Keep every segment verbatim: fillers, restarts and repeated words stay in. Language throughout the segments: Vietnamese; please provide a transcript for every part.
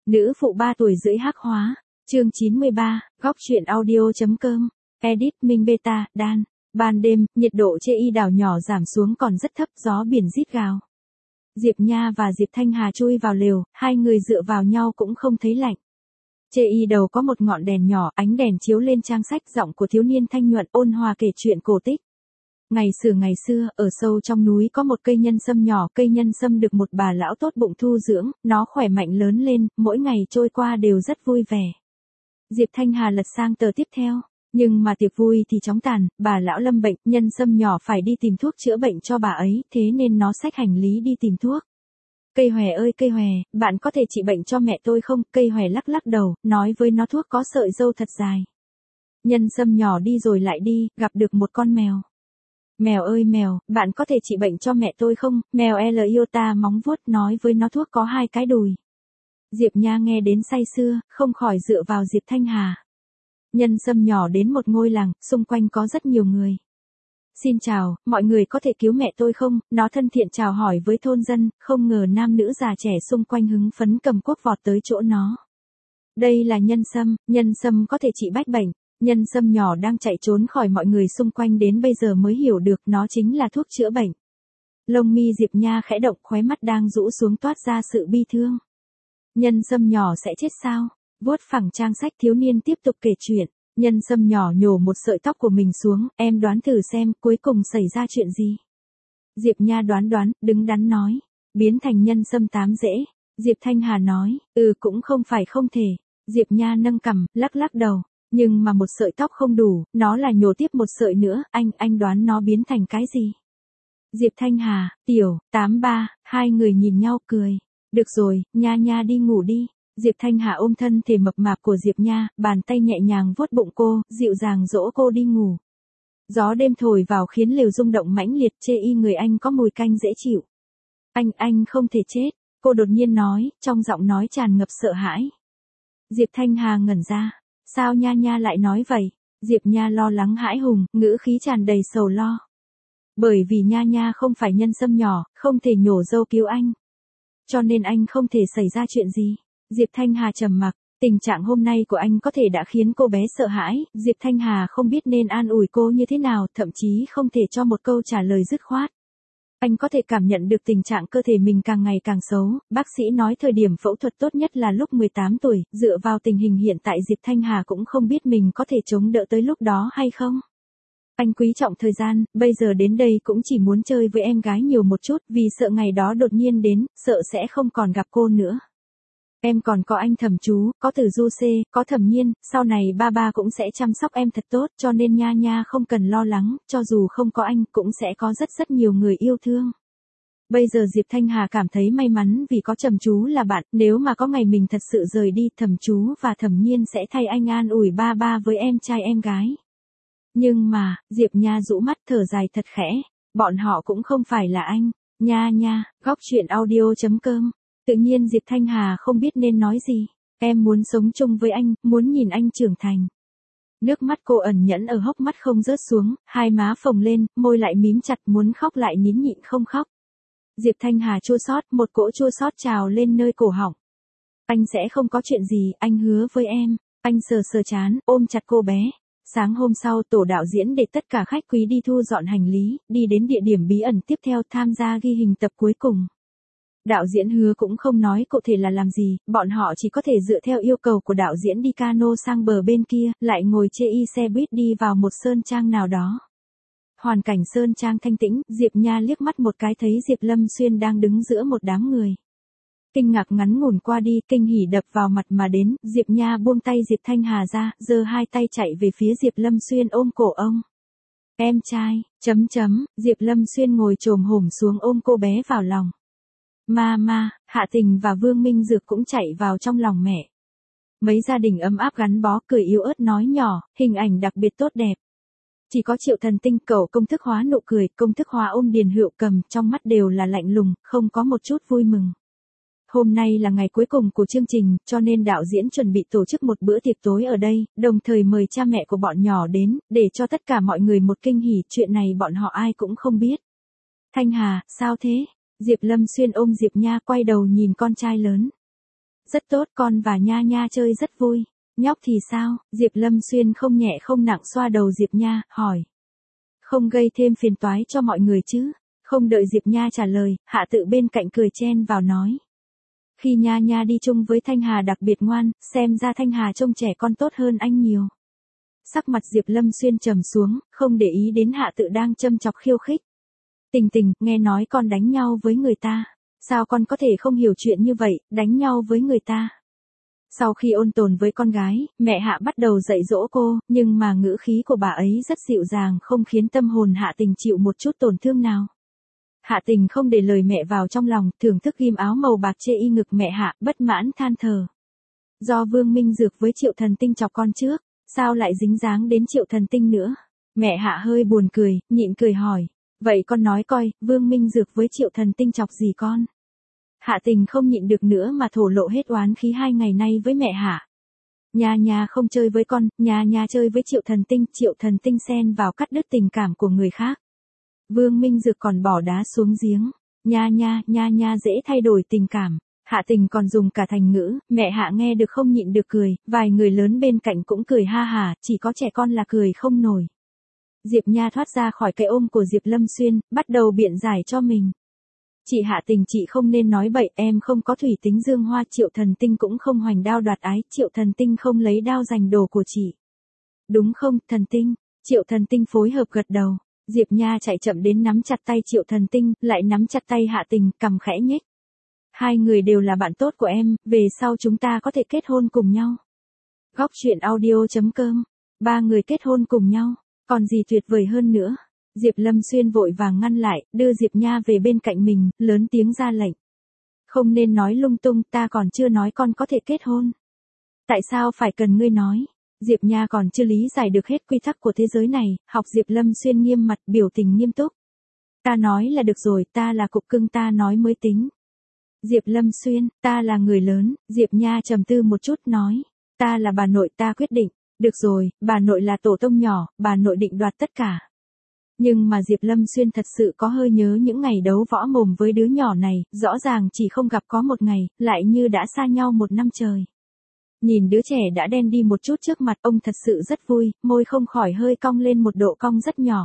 Nữ phụ ba tuổi rưỡi hắc hóa. Chương chín mươi ba, góc truyện audio.com. Edit Minh Beta, Đan. Ban đêm, nhiệt độ trên y đảo nhỏ giảm xuống còn rất thấp, gió biển rít gào. Diệp Nha và Diệp Thanh Hà chui vào lều, hai người dựa vào nhau cũng không thấy lạnh. Chê y đầu có một ngọn đèn nhỏ, ánh đèn chiếu lên trang sách, giọng của thiếu niên thanh nhuận ôn hòa kể chuyện cổ tích. Ngày xưa ngày xưa, ở sâu trong núi có một cây nhân sâm nhỏ, cây nhân sâm được một bà lão tốt bụng thu dưỡng, nó khỏe mạnh lớn lên, mỗi ngày trôi qua đều rất vui vẻ. Diệp Thanh Hà lật sang tờ tiếp theo, nhưng mà tiệc vui thì chóng tàn, bà lão lâm bệnh, nhân sâm nhỏ phải đi tìm thuốc chữa bệnh cho bà ấy, thế nên nó xách hành lý đi tìm thuốc. Cây hòe ơi cây hòe, bạn có thể trị bệnh cho mẹ tôi không? Cây hòe lắc lắc đầu, nói với nó thuốc có sợi râu thật dài. Nhân sâm nhỏ đi rồi lại đi, gặp được một con mèo. Mèo ơi mèo, bạn có thể trị bệnh cho mẹ tôi không? Mèo L iota móng vuốt nói với nó thuốc có hai cái đùi. Diệp Nha nghe đến say sưa, không khỏi dựa vào Diệp Thanh Hà. Nhân sâm nhỏ đến một ngôi làng, xung quanh có rất nhiều người. Xin chào, mọi người có thể cứu mẹ tôi không? Nó thân thiện chào hỏi với thôn dân, không ngờ nam nữ già trẻ xung quanh hứng phấn cầm cuốc vọt tới chỗ nó. Đây là nhân sâm, nhân sâm có thể trị bách bệnh. Nhân sâm nhỏ đang chạy trốn khỏi mọi người xung quanh đến bây giờ mới hiểu được nó chính là thuốc chữa bệnh. Lông mi Diệp Nha khẽ động, khóe mắt đang rũ xuống toát ra sự bi thương. Nhân sâm nhỏ sẽ chết sao? Vuốt phẳng trang sách thiếu niên tiếp tục kể chuyện. Nhân sâm nhỏ nhổ một sợi tóc của mình xuống, em đoán thử xem cuối cùng xảy ra chuyện gì. Diệp Nha đoán đoán, đứng đắn nói. Biến thành nhân sâm tám rễ. Diệp Thanh Hà nói, ừ cũng không phải không thể. Diệp Nha nâng cằm, lắc lắc đầu. Nhưng mà một sợi tóc không đủ, nó là nhổ tiếp một sợi nữa, anh, anh đoán nó biến thành cái gì? Diệp Thanh Hà, Tiểu, tám ba, hai người nhìn nhau cười. Được rồi, Nha Nha đi ngủ đi. Diệp Thanh Hà ôm thân thể mập mạp của Diệp Nha, bàn tay nhẹ nhàng vuốt bụng cô, dịu dàng dỗ cô đi ngủ. Gió đêm thổi vào khiến lều rung động mãnh liệt, chê y người anh có mùi canh dễ chịu. Anh, anh không thể chết, cô đột nhiên nói, trong giọng nói tràn ngập sợ hãi. Diệp Thanh Hà ngẩn ra. Sao Nha Nha lại nói vậy? Diệp Nha lo lắng hãi hùng, ngữ khí tràn đầy sầu lo. Bởi vì Nha Nha không phải nhân sâm nhỏ, không thể nhổ râu cứu anh. Cho nên anh không thể xảy ra chuyện gì. Diệp Thanh Hà trầm mặc, tình trạng hôm nay của anh có thể đã khiến cô bé sợ hãi. Diệp Thanh Hà không biết nên an ủi cô như thế nào, thậm chí không thể cho một câu trả lời dứt khoát. Anh có thể cảm nhận được tình trạng cơ thể mình càng ngày càng xấu, bác sĩ nói thời điểm phẫu thuật tốt nhất là lúc mười tám tuổi, dựa vào tình hình hiện tại Diệp Thanh Hà cũng không biết mình có thể chống đỡ tới lúc đó hay không. Anh quý trọng thời gian, bây giờ đến đây cũng chỉ muốn chơi với em gái nhiều một chút, vì sợ ngày đó đột nhiên đến, sợ sẽ không còn gặp cô nữa. Em còn có anh Thẩm Chú, có Từ Du Xê, có Thẩm Nhiên, sau này ba ba cũng sẽ chăm sóc em thật tốt, cho nên Nha Nha không cần lo lắng, cho dù không có anh cũng sẽ có rất rất nhiều người yêu thương. Bây giờ Diệp Thanh Hà cảm thấy may mắn vì có Thẩm Chú là bạn, nếu mà có ngày mình thật sự rời đi, Thẩm Chú và Thẩm Nhiên sẽ thay anh an ủi ba ba với em trai em gái. Nhưng mà, Diệp Nha rũ mắt thở dài thật khẽ, bọn họ cũng không phải là anh. Nha Nha, góc truyện audio.com. Tự nhiên Diệp Thanh Hà không biết nên nói gì. Em muốn sống chung với anh, muốn nhìn anh trưởng thành. Nước mắt cô ẩn nhẫn ở hốc mắt không rớt xuống, hai má phồng lên, môi lại mím chặt, muốn khóc lại nín nhịn không khóc. Diệp Thanh Hà chua xót, một cỗ chua xót trào lên nơi cổ họng. Anh sẽ không có chuyện gì, anh hứa với em. Anh sờ sờ chán, ôm chặt cô bé. Sáng hôm sau tổ đạo diễn để tất cả khách quý đi thu dọn hành lý, đi đến địa điểm bí ẩn tiếp theo tham gia ghi hình tập cuối cùng. Đạo diễn hứa cũng không nói cụ thể là làm gì, bọn họ chỉ có thể dựa theo yêu cầu của đạo diễn đi cano sang bờ bên kia, lại ngồi chê y xe buýt đi vào một sơn trang nào đó. Hoàn cảnh sơn trang thanh tĩnh, Diệp Nha liếc mắt một cái thấy Diệp Lâm Xuyên đang đứng giữa một đám người. Kinh ngạc ngắn ngủn qua đi, kinh hỉ đập vào mặt mà đến, Diệp Nha buông tay Diệp Thanh Hà ra, giơ hai tay chạy về phía Diệp Lâm Xuyên ôm cổ ông. Em trai, chấm chấm, Diệp Lâm Xuyên ngồi chồm hổm xuống ôm cô bé vào lòng. Mama, Hạ Tình và Vương Minh Dược cũng chạy vào trong lòng mẹ. Mấy gia đình ấm áp gắn bó, cười yếu ớt nói nhỏ, hình ảnh đặc biệt tốt đẹp. Chỉ có Triệu Thần Tinh cậu công thức hóa nụ cười, công thức hóa ôm Điền Hựu Cầm, trong mắt đều là lạnh lùng, không có một chút vui mừng. Hôm nay là ngày cuối cùng của chương trình, cho nên đạo diễn chuẩn bị tổ chức một bữa tiệc tối ở đây, đồng thời mời cha mẹ của bọn nhỏ đến, để cho tất cả mọi người một kinh hỉ, chuyện này bọn họ ai cũng không biết. Thanh Hà, sao thế? Diệp Lâm Xuyên ôm Diệp Nha quay đầu nhìn con trai lớn. Rất tốt, con và Nha Nha chơi rất vui. Nhóc thì sao? Diệp Lâm Xuyên không nhẹ không nặng xoa đầu Diệp Nha, hỏi. Không gây thêm phiền toái cho mọi người chứ? Không đợi Diệp Nha trả lời, Hạ Tự bên cạnh cười chen vào nói. Khi Nha Nha đi chung với Thanh Hà đặc biệt ngoan, xem ra Thanh Hà trông trẻ con tốt hơn anh nhiều. Sắc mặt Diệp Lâm Xuyên trầm xuống, không để ý đến Hạ Tự đang châm chọc khiêu khích. Tình Tình, nghe nói con đánh nhau với người ta. Sao con có thể không hiểu chuyện như vậy, đánh nhau với người ta? Sau khi ôn tồn với con gái, mẹ Hạ bắt đầu dạy dỗ cô, nhưng mà ngữ khí của bà ấy rất dịu dàng, không khiến tâm hồn Hạ Tình chịu một chút tổn thương nào. Hạ Tình không để lời mẹ vào trong lòng, thưởng thức ghim áo màu bạc chê y ngực mẹ Hạ, bất mãn than thở. Do Vương Minh Dược với Triệu Thần Tinh chọc con trước, sao lại dính dáng đến Triệu Thần Tinh nữa? Mẹ Hạ hơi buồn cười, nhịn cười hỏi. Vậy con nói coi, Vương Minh Dược với Triệu Thần Tinh chọc gì con? Hạ Tình không nhịn được nữa mà thổ lộ hết oán khí hai ngày nay với mẹ Hạ. Nha Nha không chơi với con, Nha Nha chơi với Triệu Thần Tinh, Triệu Thần Tinh xen vào cắt đứt tình cảm của người khác. Vương Minh Dược còn bỏ đá xuống giếng. Nha Nha, Nha Nha dễ thay đổi tình cảm. Hạ Tình còn dùng cả thành ngữ, mẹ Hạ nghe được không nhịn được cười, vài người lớn bên cạnh cũng cười ha hả, chỉ có trẻ con là cười không nổi. Diệp Nha thoát ra khỏi cái ôm của Diệp Lâm Xuyên, bắt đầu biện giải cho mình. Chị Hạ Tình, chị không nên nói bậy, em không có thủy tính dương hoa, Triệu Thần Tinh cũng không hoành đao đoạt ái, Triệu Thần Tinh không lấy đao giành đồ của chị. Đúng không, Thần Tinh? Triệu Thần Tinh phối hợp gật đầu. Diệp Nha chạy chậm đến nắm chặt tay Triệu Thần Tinh, lại nắm chặt tay Hạ Tình, cằm khẽ nhếch. Hai người đều là bạn tốt của em, về sau chúng ta có thể kết hôn cùng nhau. Góc truyện audio chấm com. Ba người kết hôn cùng nhau, còn gì tuyệt vời hơn nữa. Diệp Lâm Xuyên vội vàng ngăn lại, đưa Diệp Nha về bên cạnh mình, lớn tiếng ra lệnh. Không nên nói lung tung, ta còn chưa nói con có thể kết hôn. Tại sao phải cần ngươi nói? Diệp Nha còn chưa lý giải được hết quy tắc của thế giới này, học Diệp Lâm Xuyên nghiêm mặt, biểu tình nghiêm túc. Ta nói là được rồi, ta là cục cưng, ta nói mới tính. Diệp Lâm Xuyên, ta là người lớn, Diệp Nha trầm tư một chút nói. Ta là bà nội, ta quyết định. Được rồi, bà nội là tổ tông nhỏ, bà nội định đoạt tất cả. Nhưng mà Diệp Lâm Xuyên thật sự có hơi nhớ những ngày đấu võ mồm với đứa nhỏ này, rõ ràng chỉ không gặp có một ngày, lại như đã xa nhau một năm trời. Nhìn đứa trẻ đã đen đi một chút trước mặt, ông thật sự rất vui, môi không khỏi hơi cong lên một độ cong rất nhỏ.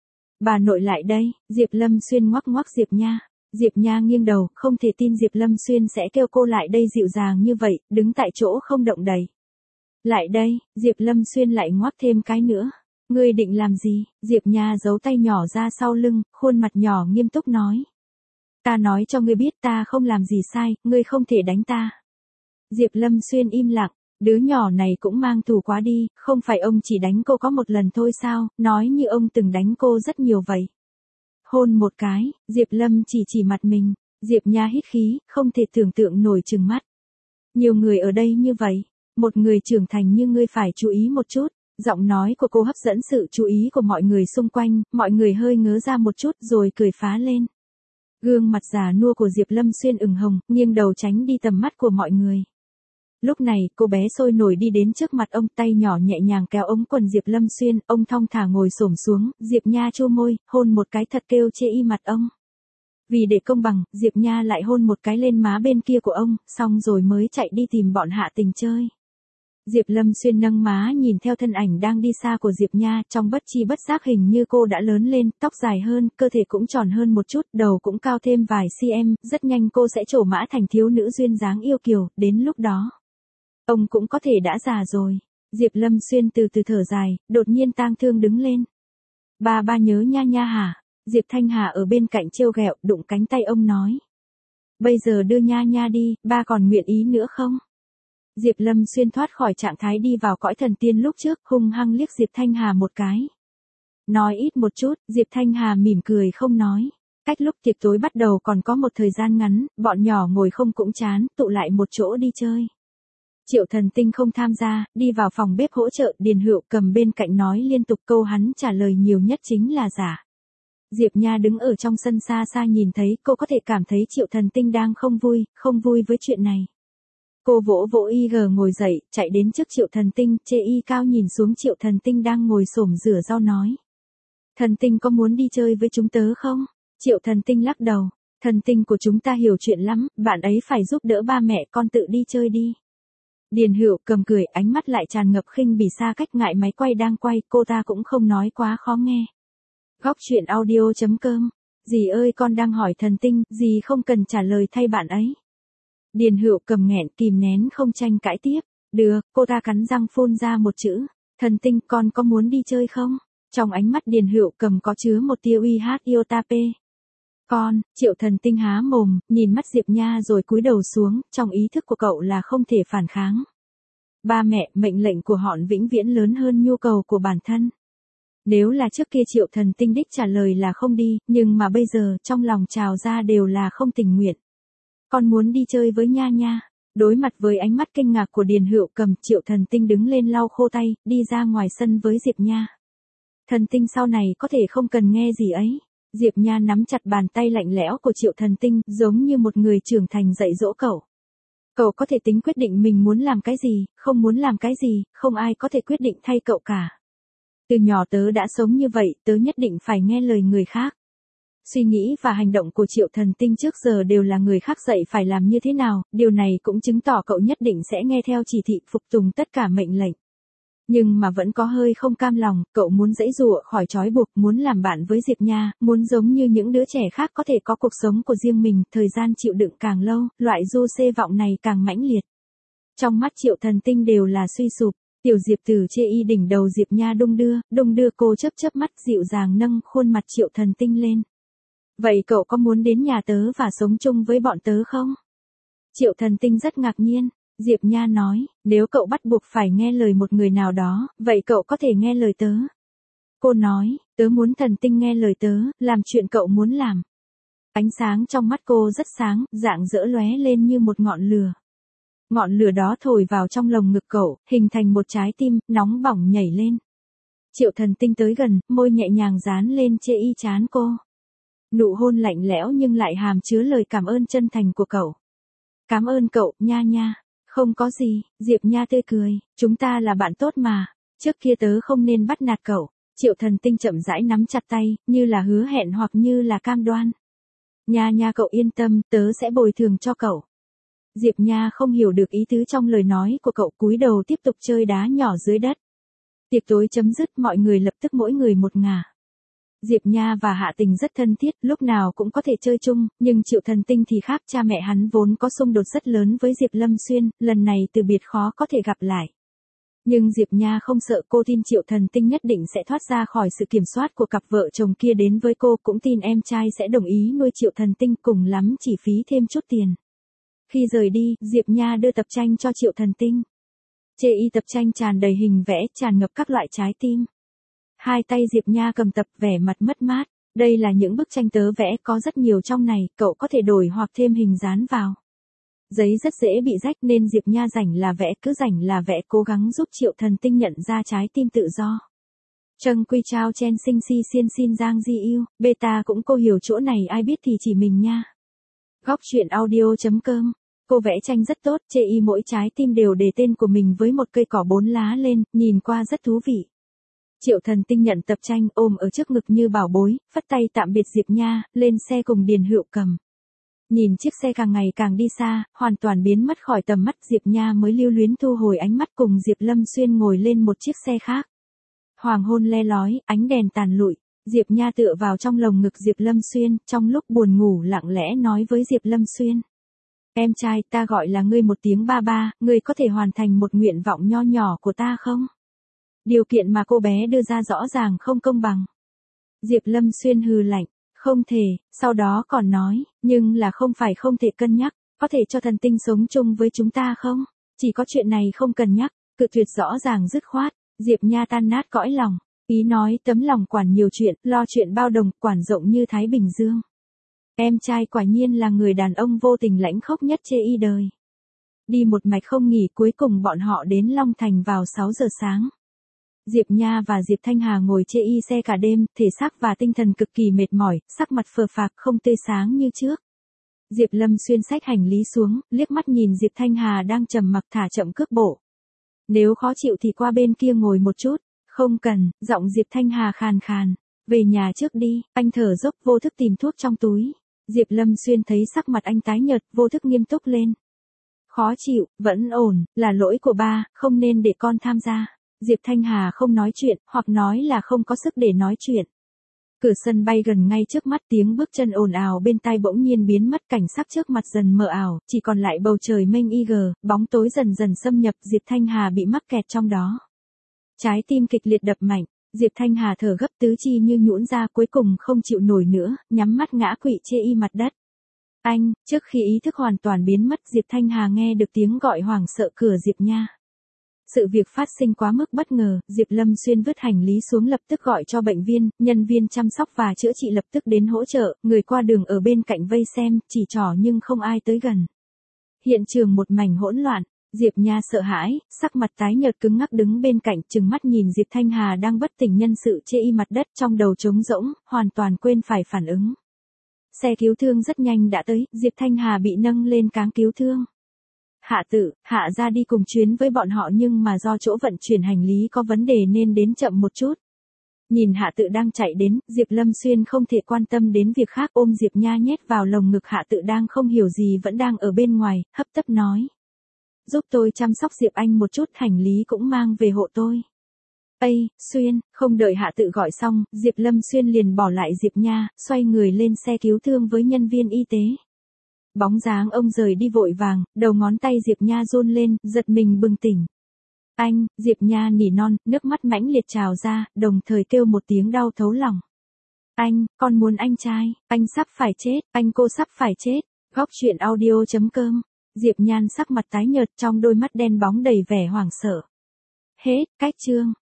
Bà nội lại đây, Diệp Lâm Xuyên ngoắc ngoắc Diệp Nha. Diệp Nha nghiêng đầu, không thể tin Diệp Lâm Xuyên sẽ kêu cô lại đây dịu dàng như vậy, đứng tại chỗ không động đậy. Lại đây, Diệp Lâm Xuyên lại ngoắc thêm cái nữa. Ngươi định làm gì? Diệp Nha giấu tay nhỏ ra sau lưng, khuôn mặt nhỏ nghiêm túc nói. Ta nói cho ngươi biết, ta không làm gì sai, ngươi không thể đánh ta. Diệp Lâm Xuyên im lặng, đứa nhỏ này cũng mang thù quá đi, không phải ông chỉ đánh cô có một lần thôi sao, nói như ông từng đánh cô rất nhiều vậy. Hôn một cái, Diệp Lâm chỉ chỉ mặt mình, Diệp Nha hít khí, không thể tưởng tượng nổi trừng mắt. Nhiều người ở đây như vậy, một người trưởng thành như ngươi phải chú ý một chút. Giọng nói của cô hấp dẫn sự chú ý của mọi người xung quanh, mọi người hơi ngớ ra một chút rồi cười phá lên. Gương mặt già nua của Diệp Lâm Xuyên ửng hồng, nghiêng đầu tránh đi tầm mắt của mọi người. Lúc này, cô bé sôi nổi đi đến trước mặt ông, tay nhỏ nhẹ nhàng kéo ống quần Diệp Lâm Xuyên, ông thong thả ngồi xổm xuống, Diệp Nha chu môi, hôn một cái thật kêu chê y mặt ông. Vì để công bằng, Diệp Nha lại hôn một cái lên má bên kia của ông, xong rồi mới chạy đi tìm bọn Hạ Tình chơi. Diệp Lâm Xuyên nâng má nhìn theo thân ảnh đang đi xa của Diệp Nha, trong bất chi bất giác hình như cô đã lớn lên, tóc dài hơn, cơ thể cũng tròn hơn một chút, đầu cũng cao thêm vài cm, rất nhanh cô sẽ trổ mã thành thiếu nữ duyên dáng yêu kiều, đến lúc đó. Ông cũng có thể đã già rồi. Diệp Lâm Xuyên từ từ thở dài, đột nhiên tang thương đứng lên. Ba ba nhớ Nha Nha hả? Diệp Thanh Hà ở bên cạnh trêu ghẹo, đụng cánh tay ông nói. Bây giờ đưa Nha Nha đi, ba còn nguyện ý nữa không? Diệp Lâm Xuyên thoát khỏi trạng thái đi vào cõi thần tiên lúc trước, hung hăng liếc Diệp Thanh Hà một cái. Nói ít một chút, Diệp Thanh Hà mỉm cười không nói. Cách lúc tiệc tối bắt đầu còn có một thời gian ngắn, bọn nhỏ ngồi không cũng chán, tụ lại một chỗ đi chơi. Triệu Thần Tinh không tham gia, đi vào phòng bếp hỗ trợ, Điền Hựu cầm bên cạnh nói liên tục, câu hắn trả lời nhiều nhất chính là giả. Diệp Nha đứng ở trong sân xa xa nhìn thấy, cô có thể cảm thấy Triệu Thần Tinh đang không vui, không vui với chuyện này. Cô vỗ vỗ y gờ ngồi dậy, chạy đến trước Triệu Thần Tinh, chê y cao nhìn xuống Triệu Thần Tinh đang ngồi xổm rửa rau nói. Thần Tinh có muốn đi chơi với chúng tớ không? Triệu Thần Tinh lắc đầu. Thần tinh của chúng ta hiểu chuyện lắm, bạn ấy phải giúp đỡ ba mẹ con tự đi chơi đi. Điền Hữu Cầm cười, ánh mắt lại tràn ngập khinh bỉ xa cách ngại máy quay đang quay, cô ta cũng không nói quá khó nghe. Góc truyện audio chấm com. Dì ơi con đang hỏi thần tinh, dì không cần trả lời thay bạn ấy. Điền Hữu Cầm nghẹn kìm nén không tranh cãi tiếp. Được, cô ta cắn răng phun ra một chữ. Thần tinh con có muốn đi chơi không? Trong ánh mắt Điền Hữu Cầm có chứa một tia uy hát Iotape. Con, Triệu Thần Tinh há mồm, nhìn mắt Diệp Nha rồi cúi đầu xuống, trong ý thức của cậu là không thể phản kháng. Ba mẹ, mệnh lệnh của họ vĩnh viễn lớn hơn nhu cầu của bản thân. Nếu là trước kia Triệu Thần Tinh đích trả lời là không đi, nhưng mà bây giờ trong lòng trào ra đều là không tình nguyện. Con muốn đi chơi với Nha Nha. Đối mặt với ánh mắt kinh ngạc của Điền Hữu Cầm, Triệu Thần Tinh đứng lên lau khô tay, đi ra ngoài sân với Diệp Nha. Thần Tinh sau này có thể không cần nghe gì ấy. Diệp Nha nắm chặt bàn tay lạnh lẽo của Triệu Thần Tinh, giống như một người trưởng thành dạy dỗ cậu. Cậu có thể tính quyết định mình muốn làm cái gì, không muốn làm cái gì, không ai có thể quyết định thay cậu cả. Từ nhỏ tớ đã sống như vậy, tớ nhất định phải nghe lời người khác. Suy nghĩ và hành động của Triệu Thần Tinh trước giờ đều là người khác dạy phải làm như thế nào, điều này cũng chứng tỏ cậu nhất định sẽ nghe theo chỉ thị, phục tùng tất cả mệnh lệnh. Nhưng mà vẫn có hơi không cam lòng, cậu muốn giãy giụa khỏi trói buộc, muốn làm bạn với Diệp Nha, muốn giống như những đứa trẻ khác có thể có cuộc sống của riêng mình, thời gian chịu đựng càng lâu, loại du xê vọng này càng mãnh liệt. Trong mắt Triệu Thần Tinh đều là suy sụp, tiểu Diệp Tử chê y đỉnh đầu Diệp Nha đung đưa, đung đưa cô chớp chớp mắt dịu dàng nâng khuôn mặt Triệu Thần Tinh lên. Vậy cậu có muốn đến nhà tớ và sống chung với bọn tớ không? Triệu Thần Tinh rất ngạc nhiên. Diệp Nha nói, nếu cậu bắt buộc phải nghe lời một người nào đó, vậy cậu có thể nghe lời tớ. Cô nói, tớ muốn Thần Tinh nghe lời tớ, làm chuyện cậu muốn làm. Ánh sáng trong mắt cô rất sáng, rạng rỡ lóe lên như một ngọn lửa. Ngọn lửa đó thổi vào trong lồng ngực cậu, hình thành một trái tim, nóng bỏng nhảy lên. Triệu Thần Tinh tới gần, môi nhẹ nhàng dán lên chê y trán cô. Nụ hôn lạnh lẽo nhưng lại hàm chứa lời cảm ơn chân thành của cậu. Cảm ơn cậu, Nha Nha. Không có gì, Diệp Nha tươi cười, chúng ta là bạn tốt mà, trước kia tớ không nên bắt nạt cậu. Triệu Thần Tinh chậm rãi nắm chặt tay, như là hứa hẹn hoặc như là cam đoan. Nha Nha cậu yên tâm, tớ sẽ bồi thường cho cậu. Diệp Nha không hiểu được ý tứ trong lời nói của cậu, cúi đầu tiếp tục chơi đá nhỏ dưới đất. Tiệc tối chấm dứt, mọi người lập tức mỗi người một ngả. Diệp Nha và Hạ Tình rất thân thiết, lúc nào cũng có thể chơi chung, nhưng Triệu Thần Tinh thì khác, cha mẹ hắn vốn có xung đột rất lớn với Diệp Lâm Xuyên, lần này từ biệt khó có thể gặp lại. Nhưng Diệp Nha không sợ, cô tin Triệu Thần Tinh nhất định sẽ thoát ra khỏi sự kiểm soát của cặp vợ chồng kia đến với cô, cũng tin em trai sẽ đồng ý nuôi Triệu Thần Tinh, cùng lắm chỉ phí thêm chút tiền. Khi rời đi, Diệp Nha đưa tập tranh cho Triệu Thần Tinh. Chê y tập tranh tràn đầy hình vẽ, tràn ngập các loại trái tim. Hai tay Diệp Nha cầm tập, vẻ mặt mất mát. Đây là những bức tranh tớ vẽ, có rất nhiều trong này, cậu có thể đổi hoặc thêm hình dán vào. Giấy rất dễ bị rách nên Diệp Nha rảnh là vẽ, cứ rảnh là vẽ, cố gắng giúp Triệu Thần Tinh nhận ra trái tim tự do. Trâng quy trao chen sinh si xiên xin giang di yêu, beta cũng cô hiểu chỗ này, ai biết thì chỉ mình nha. Góc truyện audio chấm com. Cô vẽ tranh rất tốt, chê y mỗi trái tim đều đề tên của mình với một cây cỏ bốn lá lên, nhìn qua rất thú vị. Triệu Thần Tinh nhận tập tranh, ôm ở trước ngực như bảo bối, phất tay tạm biệt Diệp Nha, lên xe cùng Điền Hữu Cầm. Nhìn chiếc xe càng ngày càng đi xa, hoàn toàn biến mất khỏi tầm mắt, Diệp Nha mới lưu luyến thu hồi ánh mắt, cùng Diệp Lâm Xuyên ngồi lên một chiếc xe khác. Hoàng hôn le lói, ánh đèn tàn lụi, Diệp Nha tựa vào trong lồng ngực Diệp Lâm Xuyên, trong lúc buồn ngủ lặng lẽ nói với Diệp Lâm Xuyên. Em trai, ta gọi là ngươi một tiếng ba ba, ngươi có thể hoàn thành một nguyện vọng nho nhỏ của ta không? Điều kiện mà cô bé đưa ra rõ ràng không công bằng. Diệp Lâm Xuyên hừ lạnh, không thể, sau đó còn nói, nhưng là không phải không thể cân nhắc, có thể cho Thần Tinh sống chung với chúng ta không? Chỉ có chuyện này không cần nhắc, cự tuyệt rõ ràng dứt khoát. Diệp Nha tan nát cõi lòng, ý nói tấm lòng quản nhiều chuyện, lo chuyện bao đồng, quản rộng như Thái Bình Dương. Em trai quả nhiên là người đàn ông vô tình lãnh khốc nhất chê y đời. Đi một mạch không nghỉ, cuối cùng bọn họ đến Long Thành vào sáu giờ sáng. Diệp Nha và Diệp Thanh Hà ngồi chê y xe cả đêm, thể xác và tinh thần cực kỳ mệt mỏi, sắc mặt phờ phạc không tươi sáng như trước. Diệp Lâm Xuyên xách hành lý xuống, liếc mắt nhìn Diệp Thanh Hà đang trầm mặc thả chậm cước bộ. Nếu khó chịu thì qua bên kia ngồi một chút. Không cần, giọng Diệp Thanh Hà khàn khàn. Về nhà trước đi, anh thở dốc vô thức tìm thuốc trong túi. Diệp Lâm Xuyên thấy sắc mặt anh tái nhợt, vô thức nghiêm túc lên. Khó chịu, vẫn ổn, là lỗi của ba, không nên để con tham gia. Diệp Thanh Hà không nói chuyện, hoặc nói là không có sức để nói chuyện. Cửa sân bay gần ngay trước mắt, tiếng bước chân ồn ào bên tai bỗng nhiên biến mất, cảnh sắc trước mặt dần mờ ảo, chỉ còn lại bầu trời mênh y gờ, bóng tối dần dần xâm nhập, Diệp Thanh Hà bị mắc kẹt trong đó. Trái tim kịch liệt đập mạnh, Diệp Thanh Hà thở gấp, tứ chi như nhũn ra, cuối cùng không chịu nổi nữa, nhắm mắt ngã quỵ chê y mặt đất. Anh, trước khi ý thức hoàn toàn biến mất, Diệp Thanh Hà nghe được tiếng gọi hoảng sợ cửa Diệp Nha. Sự việc phát sinh quá mức bất ngờ, Diệp Lâm Xuyên vứt hành lý xuống lập tức gọi cho bệnh viên, nhân viên chăm sóc và chữa trị lập tức đến hỗ trợ, người qua đường ở bên cạnh vây xem, chỉ trỏ nhưng không ai tới gần. Hiện trường một mảnh hỗn loạn, Diệp Nha sợ hãi, sắc mặt tái nhợt cứng ngắc đứng bên cạnh, trừng mắt nhìn Diệp Thanh Hà đang bất tỉnh nhân sự chê y mặt đất, trong đầu trống rỗng, hoàn toàn quên phải phản ứng. Xe cứu thương rất nhanh đã tới, Diệp Thanh Hà bị nâng lên cáng cứu thương. Hạ Tự, Hạ ra đi cùng chuyến với bọn họ nhưng mà do chỗ vận chuyển hành lý có vấn đề nên đến chậm một chút. Nhìn Hạ Tự đang chạy đến, Diệp Lâm Xuyên không thể quan tâm đến việc khác, ôm Diệp Nha nhét vào lồng ngực. Hạ Tự đang không hiểu gì vẫn đang ở bên ngoài, hấp tấp nói. Giúp tôi chăm sóc Diệp Anh một chút, hành lý cũng mang về hộ tôi. Ây, Xuyên, không đợi Hạ Tự gọi xong, Diệp Lâm Xuyên liền bỏ lại Diệp Nha, xoay người lên xe cứu thương với nhân viên y tế. Bóng dáng ông rời đi vội vàng, đầu ngón tay Diệp Nha run lên, giật mình bừng tỉnh. Anh, Diệp Nha nỉ non, nước mắt mãnh liệt trào ra, đồng thời kêu một tiếng đau thấu lòng. Anh, con muốn anh trai, anh sắp phải chết, anh cô sắp phải chết. Góc truyện audio chấm com. Diệp Nhan sắc mặt tái nhợt, trong đôi mắt đen bóng đầy vẻ hoảng sợ. Hết, cách chương.